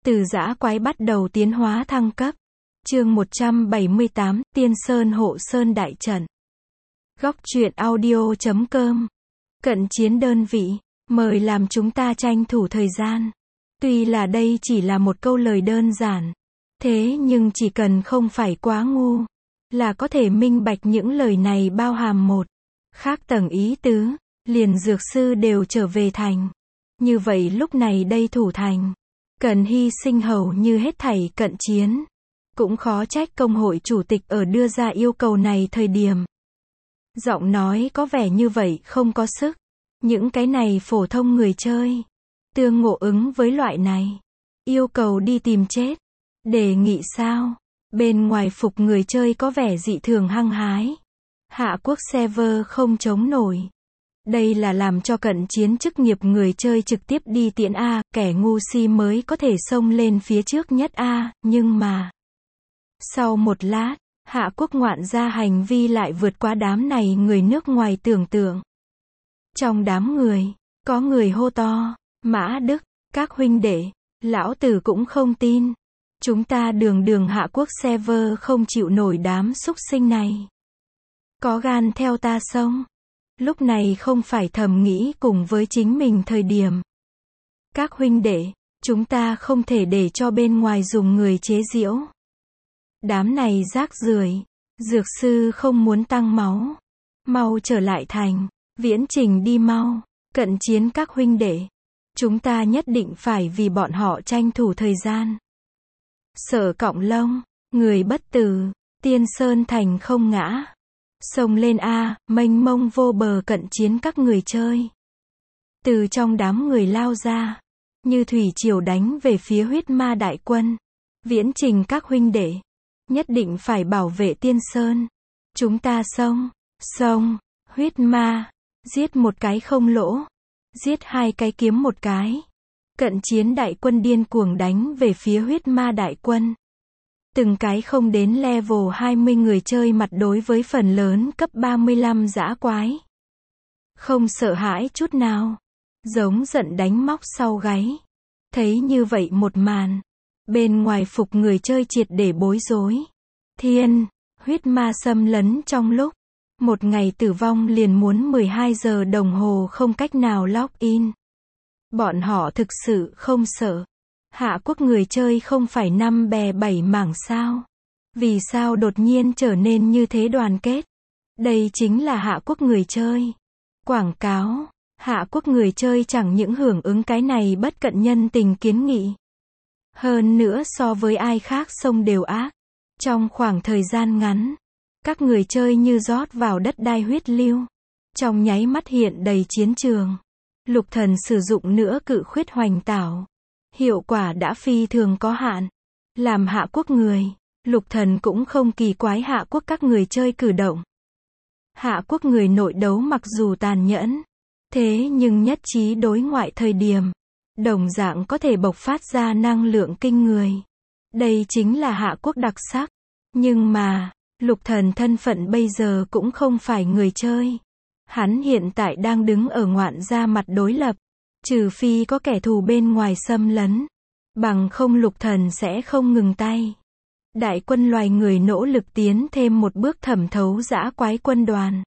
Từ dã quái bắt đầu tiến hóa thăng cấp. Chương 178, Tiên Sơn Hộ Sơn Đại Trận. Góc truyện audio.com. Cận chiến đơn vị, mời làm chúng ta tranh thủ thời gian. Tuy là đây chỉ là một câu lời đơn giản, thế nhưng chỉ cần không phải quá ngu, là có thể minh bạch những lời này bao hàm một khác tầng ý tứ, liền dược sư đều trở về thành. Như vậy lúc này đây thủ thành, cần hy sinh hầu như hết thảy cận chiến. Cũng khó trách công hội chủ tịch ở đưa ra yêu cầu này thời điểm. Giọng nói có vẻ như vậy không có sức. Những cái này phổ thông người chơi, tương ngộ ứng với loại này. Yêu cầu đi tìm chết. Đề nghị sao? Bên ngoài phục người chơi có vẻ dị thường hăng hái. Hạ quốc server không chống nổi. Đây là làm cho cận chiến chức nghiệp người chơi trực tiếp đi tiễn A, kẻ ngu si mới có thể xông lên phía trước nhất A, nhưng mà sau một lát, Hạ quốc ngoạn gia hành vi lại vượt qua đám này người nước ngoài tưởng tượng. Trong đám người, có người hô to, Mã Đức, các huynh đệ, lão tử cũng không tin. Chúng ta đường Hạ quốc server không chịu nổi đám súc sinh này. Có gan theo ta xông. Lúc này không phải thầm nghĩ cùng với chính mình thời điểm. Các huynh đệ, chúng ta không thể để cho bên ngoài dùng người chế giễu. Đám này rác rưởi, dược sư không muốn tăng máu. Mau trở lại thành, viễn trình đi mau, cận chiến các huynh đệ. Chúng ta nhất định phải vì bọn họ tranh thủ thời gian. Sở Cọng Lông, người bất tử, Tiên Sơn thành không ngã. Xông lên A, mênh mông vô bờ cận chiến các người chơi. Từ trong đám người lao ra, như thủy triều đánh về phía huyết ma đại quân. Viễn trình các huynh đệ, nhất định phải bảo vệ Tiên Sơn. Chúng ta xông, huyết ma, giết một cái không lỗ, giết hai cái kiếm một cái. Cận chiến đại quân điên cuồng đánh về phía huyết ma đại quân. Từng cái không đến level 20 người chơi mặt đối với phần lớn cấp 35 dã quái. Không sợ hãi chút nào. Giống giận đánh móc sau gáy. Thấy như vậy một màn. Bên ngoài phục người chơi triệt để bối rối. Huyết ma xâm lấn trong lúc. Một ngày tử vong liền muốn 12 giờ đồng hồ không cách nào log in. Bọn họ thực sự không sợ. Hạ quốc người chơi không phải 5 bè 7 mảng sao? Vì sao đột nhiên trở nên như thế đoàn kết? Đây chính là Hạ quốc người chơi. Quảng cáo, Hạ quốc người chơi chẳng những hưởng ứng cái này bất cận nhân tình kiến nghị. Hơn nữa so với ai khác xông đều ác. Trong khoảng thời gian ngắn, các người chơi như rót vào đất đai huyết lưu. Trong nháy mắt hiện đầy chiến trường. Lục thần sử dụng nữa cự khuyết hoành tảo. Hiệu quả đã phi thường có hạn. Làm Hạ quốc người, Lục thần cũng không kỳ quái Hạ quốc các người chơi cử động. Hạ quốc người nội đấu mặc dù tàn nhẫn, thế nhưng nhất trí đối ngoại thời điểm, đồng dạng có thể bộc phát ra năng lượng kinh người. Đây chính là Hạ quốc đặc sắc. Nhưng mà, Lục thần thân phận bây giờ cũng không phải người chơi. Hắn hiện tại đang đứng ở ngoạn gia mặt đối lập. Trừ phi có kẻ thù bên ngoài xâm lấn. Bằng không Lục thần sẽ không ngừng tay. Đại quân loài người nỗ lực tiến thêm một bước thẩm thấu dã quái quân đoàn.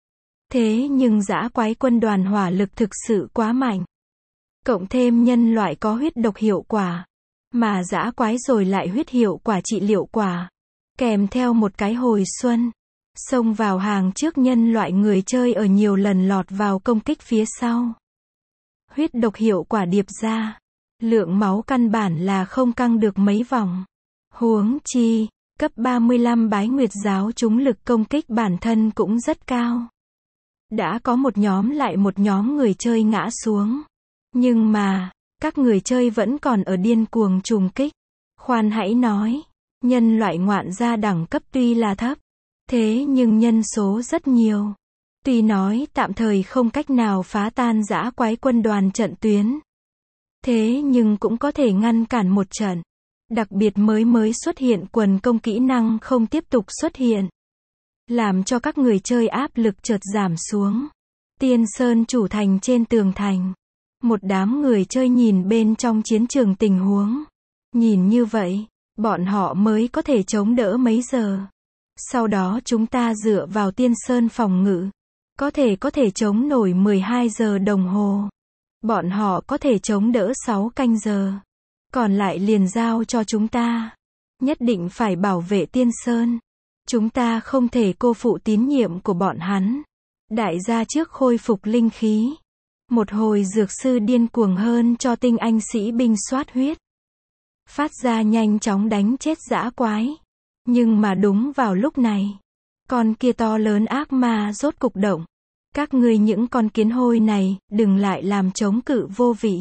Thế nhưng dã quái quân đoàn hỏa lực thực sự quá mạnh. Cộng thêm nhân loại có huyết độc hiệu quả. Mà dã quái rồi lại huyết hiệu quả trị liệu quả. Kèm theo một cái hồi xuân. Xông vào hàng trước nhân loại người chơi ở nhiều lần lọt vào công kích phía sau. Huyết độc hiệu quả điệp ra. Lượng máu căn bản là không căng được mấy vòng. Huống chi, cấp 35 bái nguyệt giáo chúng lực công kích bản thân cũng rất cao. Đã có một nhóm lại một nhóm người chơi ngã xuống. Nhưng mà, các người chơi vẫn còn ở điên cuồng trùng kích. Khoan hãy nói, nhân loại ngoạn gia đẳng cấp tuy là thấp, thế nhưng nhân số rất nhiều. Tuy nói tạm thời không cách nào phá tan dã quái quân đoàn trận tuyến. Thế nhưng cũng có thể ngăn cản một trận. Đặc biệt mới xuất hiện quần công kỹ năng không tiếp tục xuất hiện. Làm cho các người chơi áp lực chợt giảm xuống. Tiên Sơn chủ thành trên tường thành. Một đám người chơi nhìn bên trong chiến trường tình huống. Nhìn như vậy, bọn họ mới có thể chống đỡ mấy giờ. Sau đó chúng ta dựa vào Tiên Sơn phòng ngự. Có thể chống nổi 12 giờ đồng hồ. Bọn họ có thể chống đỡ 6 canh giờ. Còn lại liền giao cho chúng ta. Nhất định phải bảo vệ Tiên Sơn. Chúng ta không thể cô phụ tín nhiệm của bọn hắn. Đại gia trước khôi phục linh khí. Một hồi dược sư điên cuồng hơn cho tinh anh sĩ binh soát huyết. Phát ra nhanh chóng đánh chết dã quái. Nhưng mà đúng vào lúc này, con kia to lớn ác ma rốt cục động. Các ngươi những con kiến hôi này, đừng lại làm chống cự vô vị.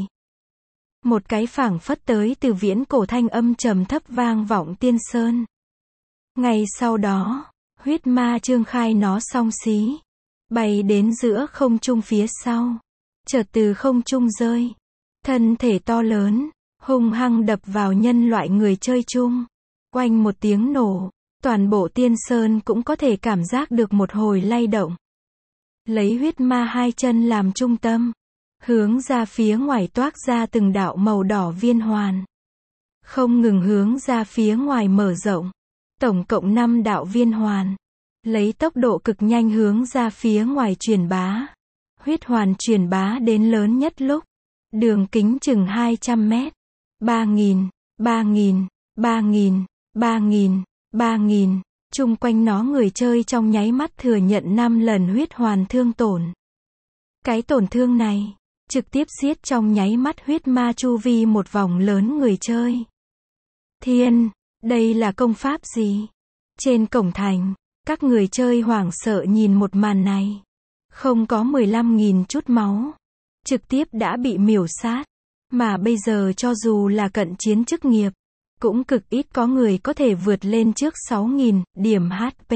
Một cái phảng phất tới từ viễn cổ thanh âm trầm thấp vang vọng Tiên Sơn. Ngay sau đó, huyết ma trương khai nó song xí, bay đến giữa không trung phía sau, chợt từ không trung rơi. Thân thể to lớn, hung hăng đập vào nhân loại người chơi chung. Oanh một tiếng nổ, toàn bộ Tiên Sơn cũng có thể cảm giác được một hồi lay động. Lấy huyết ma hai chân làm trung tâm, hướng ra phía ngoài toát ra từng đạo màu đỏ viên hoàn. Không ngừng hướng ra phía ngoài mở rộng. Tổng cộng 5 đạo viên hoàn. Lấy tốc độ cực nhanh hướng ra phía ngoài truyền bá. Huyết hoàn truyền bá đến lớn nhất lúc. Đường kính chừng 200 mét. 3.000, 3.000, 3.000, 3.000, 3.000. Chung quanh nó người chơi trong nháy mắt thừa nhận 5 lần huyết hoàn thương tổn. Cái tổn thương này, trực tiếp giết trong nháy mắt huyết ma chu vi một vòng lớn người chơi. Thiên, đây là công pháp gì? Trên cổng thành, các người chơi hoảng sợ nhìn một màn này. Không có 15.000 chút máu. Trực tiếp đã bị miểu sát. Mà bây giờ cho dù là cận chiến chức nghiệp, cũng cực ít có người có thể vượt lên trước 6.000 điểm HP.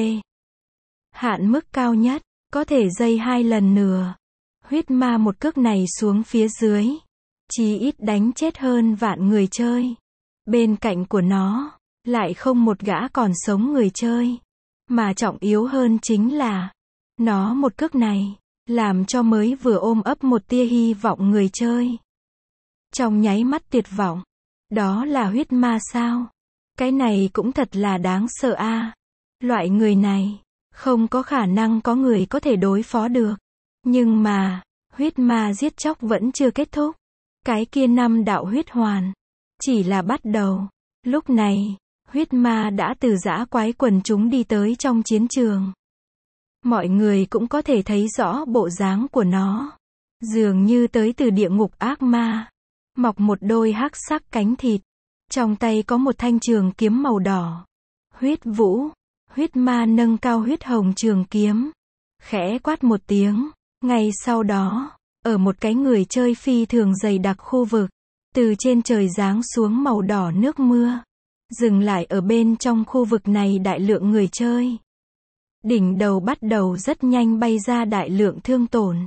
Hạn mức cao nhất, có thể dây 2 lần nửa. Huyết ma một cước này xuống phía dưới, chí ít đánh chết hơn vạn người chơi. Bên cạnh của nó, lại không một gã còn sống người chơi. Mà trọng yếu hơn chính là, nó một cước này, làm cho mới vừa ôm ấp một tia hy vọng người chơi. Trong nháy mắt tuyệt vọng. Đó là huyết ma sao? Cái này cũng thật là đáng sợ a. Loại người này, không có khả năng có người có thể đối phó được. Nhưng mà, huyết ma giết chóc vẫn chưa kết thúc. Cái kia 5 đạo huyết hoàn, chỉ là bắt đầu. Lúc này, huyết ma đã từ dã quái quần chúng đi tới trong chiến trường. Mọi người cũng có thể thấy rõ bộ dáng của nó. Dường như tới từ địa ngục ác ma. Mọc một đôi hắc sắc cánh thịt. Trong tay có một thanh trường kiếm màu đỏ. Huyết vũ. Huyết ma nâng cao huyết hồng trường kiếm. Khẽ quát một tiếng. Ngay sau đó, ở một cái người chơi phi thường dày đặc khu vực, từ trên trời giáng xuống màu đỏ nước mưa. Dừng lại ở bên trong khu vực này đại lượng người chơi. Đỉnh đầu bắt đầu rất nhanh bay ra đại lượng thương tổn.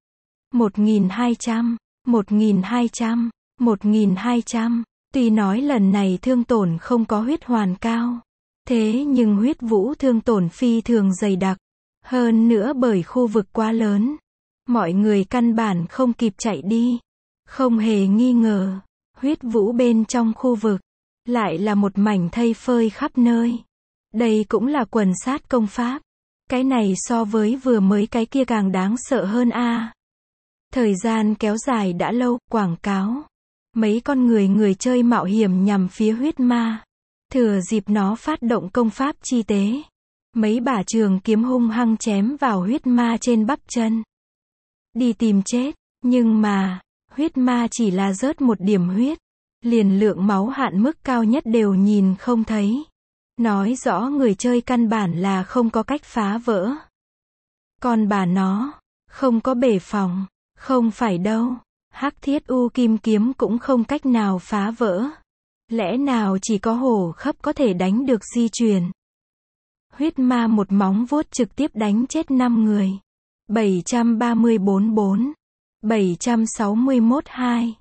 1.200, 1.200, 1.200. Tuy nói lần này thương tổn không có huyết hoàn cao. Thế nhưng huyết vũ thương tổn phi thường dày đặc. Hơn nữa bởi khu vực quá lớn. Mọi người căn bản không kịp chạy đi. Không hề nghi ngờ. Huyết vũ bên trong khu vực. Lại là một mảnh thây phơi khắp nơi. Đây cũng là quần sát công pháp. Cái này so với vừa mới cái kia càng đáng sợ hơn a. Thời gian kéo dài đã lâu, quảng cáo. Mấy con người chơi mạo hiểm nhằm phía huyết ma. Thừa dịp nó phát động công pháp chi tế. Mấy bả trường kiếm hung hăng chém vào huyết ma trên bắp chân. Đi tìm chết. Nhưng mà, huyết ma chỉ là rớt một điểm huyết. Liền lượng máu hạn mức cao nhất đều nhìn không thấy. Nói rõ người chơi căn bản là không có cách phá vỡ. Còn bà nó, không có bể phòng. Không phải đâu. Hắc thiết u kim kiếm cũng không cách nào phá vỡ. Lẽ nào chỉ có hổ khấp có thể đánh được di truyền. Huyết ma một móng vuốt trực tiếp đánh chết 5 người. 734-4. 761-2.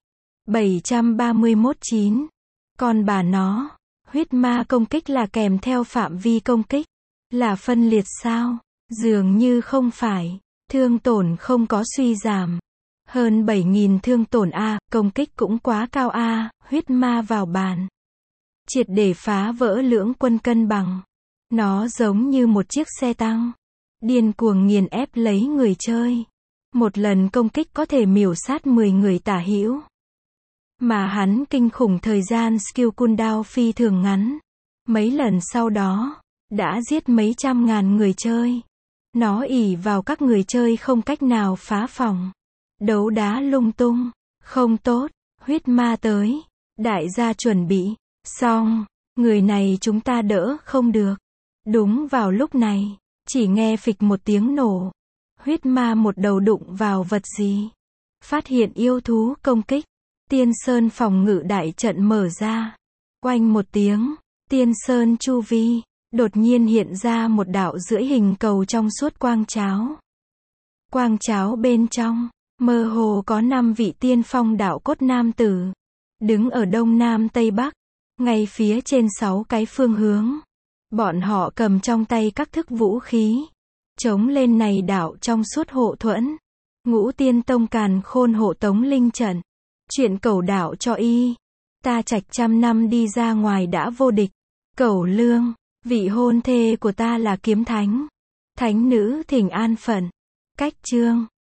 731-9. Còn bà nó, huyết ma công kích là kèm theo phạm vi công kích. Là phân liệt sao? Dường như không phải. Thương tổn không có suy giảm. Hơn 7.000 thương tổn a, công kích cũng quá cao a, huyết ma vào bàn. triệt để phá vỡ lưỡng quân cân bằng. Nó giống như một chiếc xe tăng, điên cuồng nghiền ép lấy người chơi. Một lần công kích có thể miểu sát 10 người tả hữu. Mà hắn kinh khủng thời gian skill cooldown phi thường ngắn. Mấy lần sau đó, đã giết mấy trăm ngàn người chơi. Nó ỷ vào các người chơi không cách nào phá phòng. Đấu đá lung tung. Không tốt, huyết ma tới. Đại gia chuẩn bị. Xong, người này chúng ta đỡ không được. Đúng vào lúc này, chỉ nghe phịch một tiếng nổ. Huyết ma một đầu đụng vào vật gì. Phát hiện yêu thú công kích. Tiên Sơn phòng ngự đại trận mở ra. Oanh một tiếng, Tiên Sơn chu vi, đột nhiên hiện ra một đạo rưỡi hình cầu trong suốt quang cháo. Quang cháo bên trong, mơ hồ có 5 vị tiên phong đạo cốt nam tử. Đứng ở đông nam tây bắc, ngay phía trên 6 cái phương hướng. Bọn họ cầm trong tay các thức vũ khí. Chống lên này đạo trong suốt hộ thuẫn. Ngũ tiên tông càn khôn hộ tống linh trận. Chuyện cẩu đạo cho y. Ta trạch trăm năm đi ra ngoài đã vô địch. Cẩu lương, vị hôn thê của ta là kiếm thánh. Thánh nữ thỉnh an phận. Cách chương